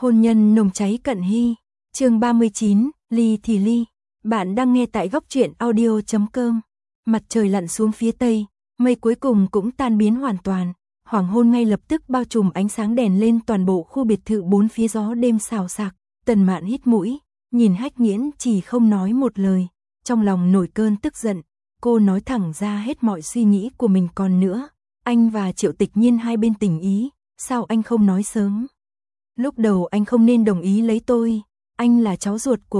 Hôn nhân nồng cháy cận hy. Chương 39, ly thì ly. Bạn đang nghe tại góc truyện audio.com. Mặt trời lặn xuống phía tây, mây cuối cùng cũng tan biến hoàn toàn. Hoàng hôn ngay lập tức bao trùm ánh sáng đèn lên toàn bộ khu biệt thự, bốn phía gió đêm xào xạc. Tần Mạn hít mũi, nhìn Hách Nghiễn Trì không nói một lời, trong lòng nổi cơn tức giận. Cô nói thẳng ra hết mọi suy nghĩ của mình. Còn nữa, anh và Triệu Tịch Nhiên hai bên tình ý, sao anh không nói sớm? Lúc đầu anh không nên đồng ý lấy tôi, anh là cháu ruột của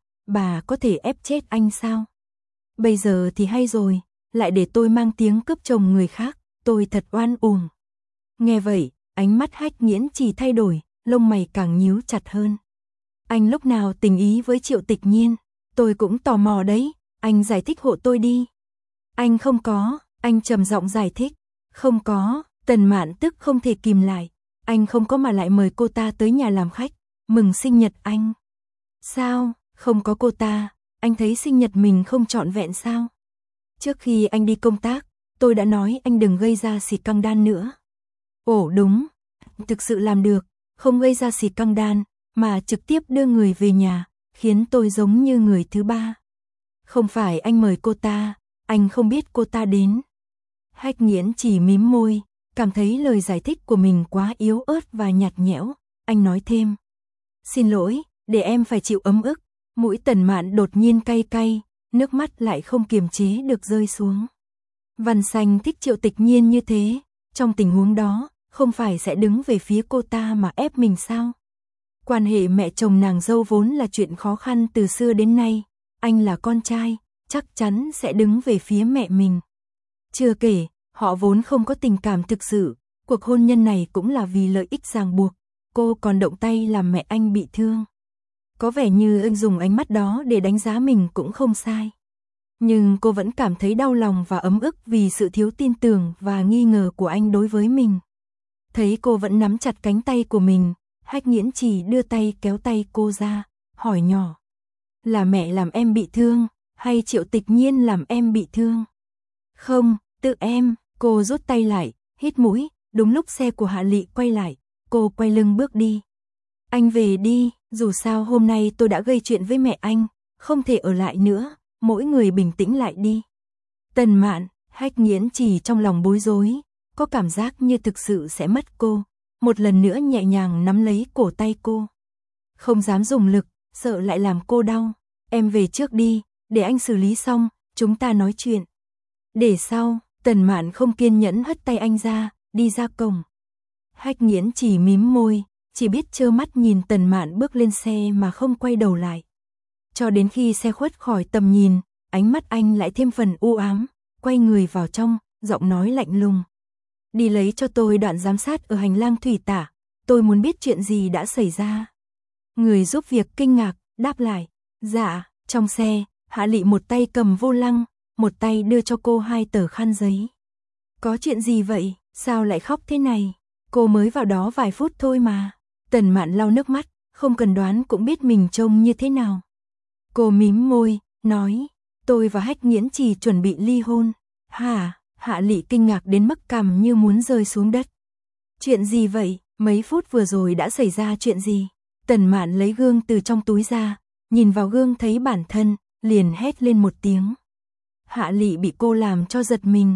bà có thể ép chết anh sao? Bây giờ thì hay rồi, lại để tôi mang tiếng cướp chồng người khác, tôi thật oan uổng. Nghe vậy, ánh mắt Hách Nghiễn Trì thay đổi, lông mày càng nhíu chặt hơn. Anh lúc nào tình ý với Triệu Tịch Nhiên? Tôi cũng tò mò đấy, anh giải thích hộ tôi đi. Anh không có, anh trầm giọng giải thích. Không có, Tần Mạn tức không thể kìm lại. Anh không có mà lại mời cô ta tới nhà làm khách, mừng sinh nhật anh. Sao, không có cô ta, anh thấy sinh nhật mình không trọn vẹn sao? Trước khi anh đi công tác, tôi đã nói anh đừng gây ra xì căng đan nữa. Ồ đúng, thực sự làm được, không gây ra xì căng đan, mà trực tiếp đưa người về nhà, khiến tôi giống như người thứ ba. Không phải anh mời cô ta, anh không biết cô ta đến. Hách Nghiễn chỉ mím môi, cảm thấy lời giải thích của mình quá yếu ớt và nhạt nhẽo. Anh nói thêm, xin lỗi, để em phải chịu ấm ức. Mũi Tần Mạn đột nhiên cay cay, nước mắt lại không kiềm chế được rơi xuống. Văn Xanh thích Triệu Tịch Nhiên như thế, trong tình huống đó, không phải sẽ đứng về phía cô ta mà ép mình sao? Quan hệ mẹ chồng nàng dâu vốn là chuyện khó khăn từ xưa đến nay, anh là con trai, chắc chắn sẽ đứng về phía mẹ mình. Chưa kể, họ vốn không có tình cảm thực sự, cuộc hôn nhân này cũng là vì lợi ích ràng buộc, cô còn động tay làm mẹ anh bị thương. Có vẻ như anh dùng ánh mắt đó để đánh giá mình cũng không sai. Nhưng cô vẫn cảm thấy đau lòng và ấm ức vì sự thiếu tin tưởng và nghi ngờ của anh đối với mình. Thấy cô vẫn nắm chặt cánh tay của mình, Hách Nghiễn Trì đưa tay kéo tay cô ra, hỏi nhỏ. Là mẹ làm em bị thương, hay Triệu Tịch Nhiên làm em bị thương? Không, tự em. Cô rút tay lại, hít mũi, đúng lúc xe của Hạ Lị quay lại, cô quay lưng bước đi. Anh về đi, dù sao hôm nay tôi đã gây chuyện với mẹ anh, không thể ở lại nữa, mỗi người bình tĩnh lại đi. Tần Mạn, Hách Nghiễn Trì trong lòng bối rối, có cảm giác như thực sự sẽ mất cô, một lần nữa nhẹ nhàng nắm lấy cổ tay cô. Không dám dùng lực, sợ lại làm cô đau. Em về trước đi, để anh xử lý xong, chúng ta nói chuyện. Để sau, Tần Mạn không kiên nhẫn hất tay anh ra, đi ra cổng. Hách Nghiễn Trì mím môi, chỉ biết trơ mắt nhìn Tần Mạn bước lên xe mà không quay đầu lại. Cho đến khi xe khuất khỏi tầm nhìn, ánh mắt anh lại thêm phần u ám, quay người vào trong, giọng nói lạnh lùng. Đi lấy cho tôi đoạn giám sát ở hành lang thủy tả, tôi muốn biết chuyện gì đã xảy ra. Người giúp việc kinh ngạc, đáp lại, dạ. Trong xe, Hạ Lị một tay cầm vô lăng, một tay đưa cho cô 2 tờ khăn giấy. Có chuyện gì vậy, sao lại khóc thế này? Cô mới vào đó vài phút thôi mà. Tần Mạn lau nước mắt, không cần đoán cũng biết mình trông như thế nào. Cô mím môi, nói, tôi và Hách Nghiễn Trì chuẩn bị ly hôn. Hả? Hạ Lị kinh ngạc đến mức cằm như muốn rơi xuống đất. Chuyện gì vậy? Mấy phút vừa rồi đã xảy ra chuyện gì? Tần Mạn lấy gương từ trong túi ra, nhìn vào gương thấy bản thân, liền hét lên một tiếng. Hạ Lị bị cô làm cho giật mình.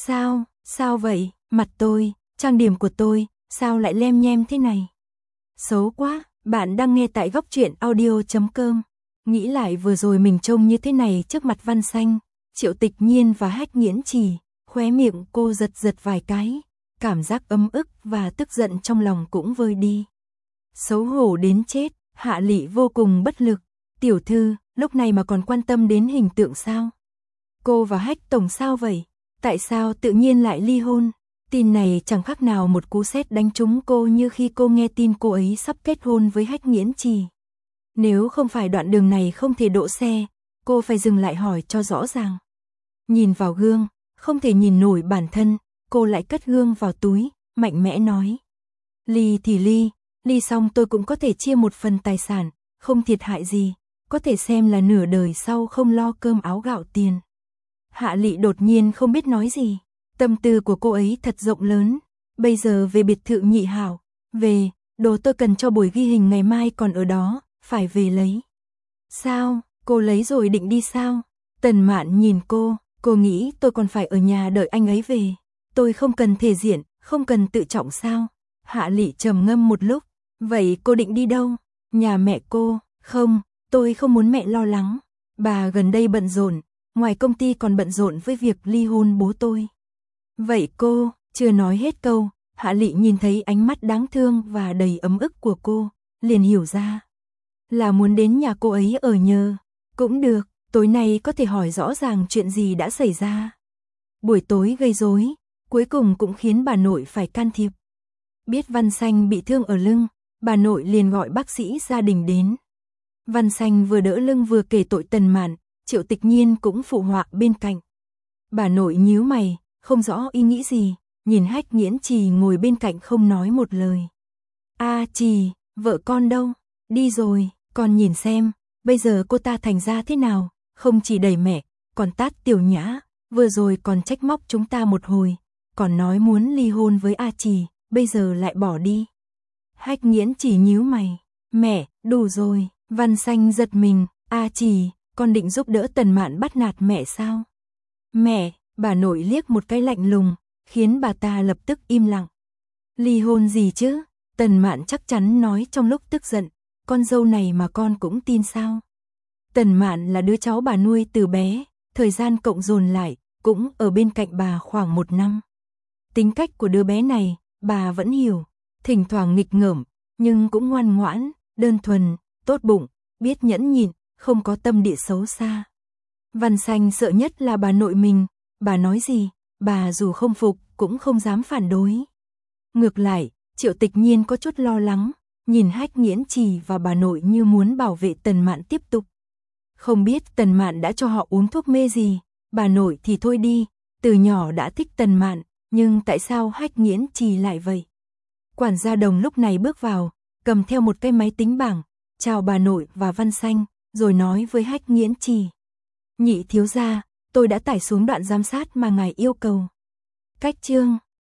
Sao vậy? Mặt tôi, trang điểm của tôi, sao lại lem nhem thế này? Xấu quá. Bạn đang nghe tại góc truyện audio.com. Nghĩ lại vừa rồi mình trông như thế này trước mặt Văn Xanh, Triệu Tịch Nhiên và Hách Nghiễn Trì, khóe miệng cô giật vài cái, cảm giác ấm ức và tức giận trong lòng cũng vơi đi. Xấu hổ đến chết, Hạ Lị vô cùng bất lực. Tiểu thư, lúc này mà còn quan tâm đến hình tượng sao? Cô và Hách tổng sao vậy? Tại sao tự nhiên lại ly hôn? Tin này chẳng khác nào một cú sét đánh trúng cô như khi cô nghe tin cô ấy sắp kết hôn với Hách Nghiễn Trì. Nếu không phải đoạn đường này không thể đỗ xe, cô phải dừng lại hỏi cho rõ ràng. Nhìn vào gương, không thể nhìn nổi bản thân, cô lại cất gương vào túi, mạnh mẽ nói. Ly thì ly xong tôi cũng có thể chia một phần tài sản, không thiệt hại gì, có thể xem là nửa đời sau không lo cơm áo gạo tiền. Hạ Lị đột nhiên không biết nói gì, tâm tư của cô ấy thật rộng lớn, bây giờ về biệt thự Nhị Hảo, về, đồ tôi cần cho buổi ghi hình ngày mai còn ở đó, phải về lấy. Sao, cô lấy rồi định đi sao? Tần Mạn nhìn cô nghĩ tôi còn phải ở nhà đợi anh ấy về. Tôi không cần thể diện, không cần tự trọng sao? Hạ Lị trầm ngâm một lúc, vậy cô định đi đâu? Nhà mẹ cô? Không, tôi không muốn mẹ lo lắng. Bà gần đây bận rộn, ngoài công ty còn bận rộn với việc ly hôn bố tôi. Vậy cô, chưa nói hết câu, Hạ Lị nhìn thấy ánh mắt đáng thương và đầy ấm ức của cô, liền hiểu ra. Là muốn đến nhà cô ấy ở nhờ. Cũng được, tối nay có thể hỏi rõ ràng chuyện gì đã xảy ra. Buổi tối gây rối, cuối cùng cũng khiến bà nội phải can thiệp. Biết Văn Xanh bị thương ở lưng, bà nội liền gọi bác sĩ gia đình đến. Văn Xanh vừa đỡ lưng vừa kể tội Tần Mạn, Triệu Tịch Nhiên cũng phụ họa bên cạnh. Bà nội nhíu mày, không rõ ý nghĩ gì, nhìn Hách Nghiễn Trì ngồi bên cạnh không nói một lời. A Trì, vợ con đâu? Đi rồi, con nhìn xem, bây giờ cô ta thành ra thế nào, không chỉ đẩy mẹ, còn tát Tiểu Nhã, vừa rồi còn trách móc chúng ta một hồi, còn nói muốn ly hôn với A Trì, bây giờ lại bỏ đi. Hách Nghiễn Trì nhíu mày, mẹ, đủ rồi. Văn Xanh giật mình, A Trì, con định giúp đỡ Tần Mạn bắt nạt mẹ sao? Mẹ, bà nội liếc một cái lạnh lùng, khiến bà ta lập tức im lặng. Ly hôn gì chứ? Tần Mạn chắc chắn nói trong lúc tức giận, con dâu này mà con cũng tin sao? Tần Mạn là đứa cháu bà nuôi từ bé, thời gian cộng dồn lại, cũng ở bên cạnh bà khoảng 1 năm. Tính cách của đứa bé này, bà vẫn hiểu, thỉnh thoảng nghịch ngợm, nhưng cũng ngoan ngoãn, đơn thuần, tốt bụng, biết nhẫn nhịn, không có tâm địa xấu xa. Văn Xanh sợ nhất là bà nội mình, bà nói gì, bà dù không phục, cũng không dám phản đối. Ngược lại, Triệu Tịch Nhiên có chút lo lắng, nhìn Hách Nghiễn Trì và bà nội như muốn bảo vệ Tần Mạn tiếp tục. Không biết Tần Mạn đã cho họ uống thuốc mê gì, bà nội thì thôi đi, từ nhỏ đã thích Tần Mạn, nhưng tại sao Hách Nghiễn Trì lại vậy? Quản gia Đồng lúc này bước vào, cầm theo một cái máy tính bảng, chào bà nội và Văn Xanh, rồi nói với Hách Nghiễn Trì. Nhị thiếu gia, tôi đã tải xuống đoạn giám sát mà ngài yêu cầu. Cách chương